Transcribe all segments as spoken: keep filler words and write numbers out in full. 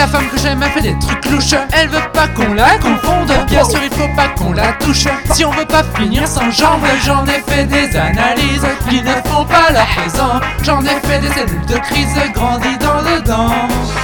La femme que j'aime, elle fait des trucs louches. Elle veut pas qu'on la confonde. Bien sûr, il faut pas qu'on la touche. Si on veut pas finir sans jambes, j'en ai fait des analyses qui ne font pas leur pesant. J'en ai fait des cellules de crise grandies dans le dent.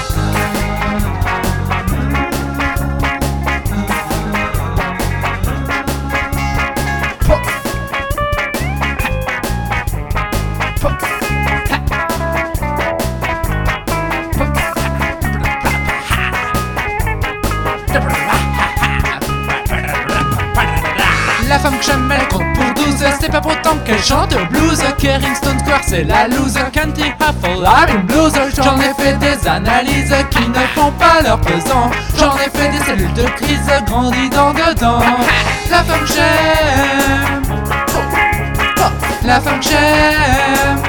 La femme que j'aime, elle compte pour douze. C'est pas pourtant qu'elle chante blues. Carrington Square, c'est la loose. Canty Huffle, I'm blues. J'en ai fait des analyses qui ne font pas leur pesant. J'en ai fait des cellules de crise grandies dans dedans. La femme que j'aime, la femme que j'aime,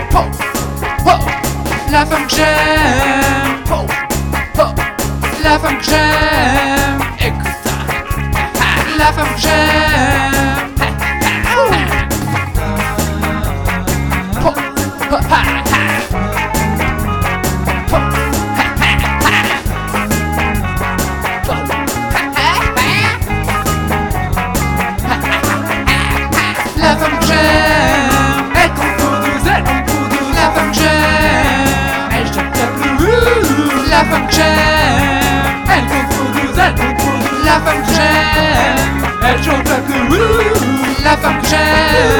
la femme que j'aime, la femme que j'aime, écoute, la femme que j'aime. La femme que j'aime, elle compte pour douze, elle compte pour douze. La femme que j'aime, elle chante la blues. La femme que j'aime, elle compte pour douze, elle compte pour douze. La femme que j'aime, elle chante la blues. La femme que j'aime.